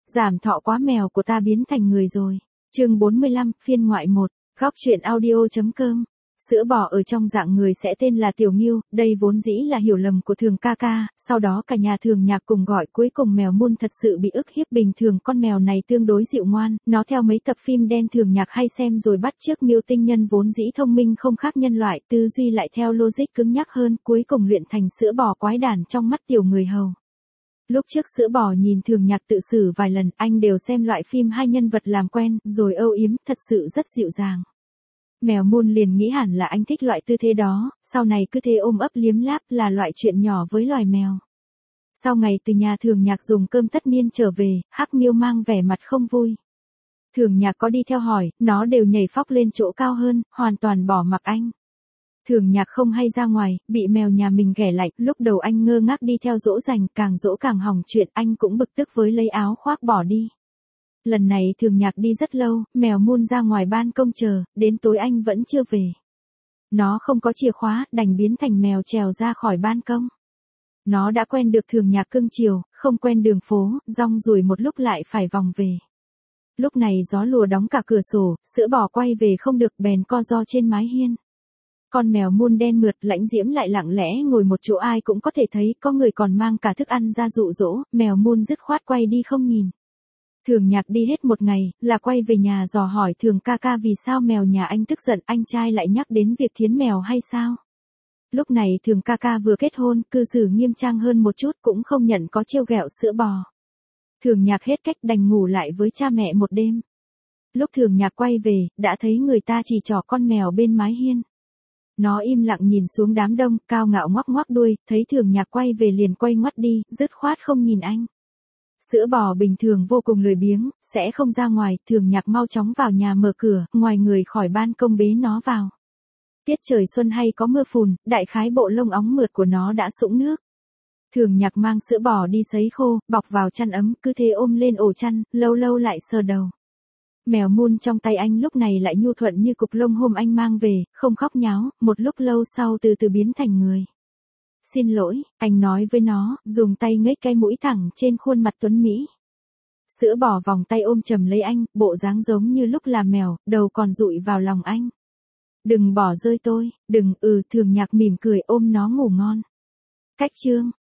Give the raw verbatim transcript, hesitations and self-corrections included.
Giảm thọ quá, mèo của ta biến thành người rồi. Chương bốn mươi lăm, phiên ngoại một, góc truyện audio.com. Sữa bò ở trong dạng người sẽ tên là Tiểu Ngưu, đây vốn dĩ là hiểu lầm của Thường ca ca, sau đó cả nhà Thường Nhạc cùng gọi, cuối cùng mèo Moon thật sự bị ức hiếp. Bình thường con mèo này tương đối dịu ngoan, nó theo mấy tập phim đen Thường Nhạc hay xem rồi bắt chước Miêu tinh nhân vốn dĩ thông minh không khác nhân loại, tư duy lại theo logic cứng nhắc hơn, cuối cùng luyện thành sữa bò quái đản trong mắt tiểu người hầu. Lúc trước sữa bò nhìn Thường Nhạc tự xử vài lần, anh đều xem loại phim hai nhân vật làm quen, rồi âu yếm, thật sự rất dịu dàng. Mèo Moon liền nghĩ hẳn là anh thích loại tư thế đó, sau này cứ thế ôm ấp liếm láp là loại chuyện nhỏ với loài mèo. Sau ngày từ nhà Thường Nhạc dùng cơm tất niên trở về, Hắc Miêu mang vẻ mặt không vui. Thường Nhạc có đi theo hỏi, nó đều nhảy phóc lên chỗ cao hơn, hoàn toàn bỏ mặc anh. Thường Nhạc không hay ra ngoài, bị mèo nhà mình ghẻ lạnh, lúc đầu anh ngơ ngác đi theo dỗ dành, càng dỗ càng hỏng chuyện, anh cũng bực tức với lấy áo khoác bỏ đi. Lần này Thường Nhạc đi rất lâu, mèo Moon ra ngoài ban công chờ, đến tối anh vẫn chưa về. Nó không có chìa khóa, đành biến thành mèo trèo ra khỏi ban công. Nó đã quen được Thường Nhạc cưng chiều, không quen đường phố, rong ruổi một lúc lại phải vòng về. Lúc này gió lùa đóng cả cửa sổ, sữa bò quay về không được bèn co ro trên mái hiên. Con mèo Moon đen mượt lãnh diễm lại lặng lẽ ngồi một chỗ, ai cũng có thể thấy, có người còn mang cả thức ăn ra dụ dỗ, mèo Moon dứt khoát quay đi không nhìn. Thường Nhạc đi hết một ngày, là quay về nhà dò hỏi Thường ca ca vì sao mèo nhà anh tức giận, anh trai lại nhắc đến việc thiến mèo hay sao? Lúc này Thường ca ca vừa kết hôn, cư xử nghiêm trang hơn một chút, cũng không nhận có trêu ghẹo sữa bò. Thường Nhạc hết cách đành ngủ lại với cha mẹ một đêm. Lúc Thường Nhạc quay về, đã thấy người ta chỉ trỏ con mèo bên mái hiên. Nó im lặng nhìn xuống đám đông, cao ngạo ngoắc ngoắc đuôi, thấy Thường Nhạc quay về liền quay ngoắt đi, dứt khoát không nhìn anh. Sữa bò bình thường vô cùng lười biếng, sẽ không ra ngoài, Thường Nhạc mau chóng vào nhà mở cửa, ngoài người khỏi ban công bế nó vào. Tiết trời xuân hay có mưa phùn, đại khái bộ lông óng mượt của nó đã sũng nước. Thường Nhạc mang sữa bò đi sấy khô, bọc vào chăn ấm, cứ thế ôm lên ổ chăn, lâu lâu lại sờ đầu. Mèo Moon trong tay anh lúc này lại nhu thuận như cục lông hôm anh mang về, không khóc nháo, một lúc lâu sau từ từ biến thành người. Xin lỗi, anh nói với nó, dùng tay nghếch cái mũi thẳng trên khuôn mặt tuấn Mỹ. Sữa bò vòng tay ôm chầm lấy anh, bộ dáng giống như lúc làm mèo, đầu còn dụi vào lòng anh. Đừng bỏ rơi tôi, đừng, ừ, Thường Nhạc mỉm cười ôm nó ngủ ngon. Cách chương.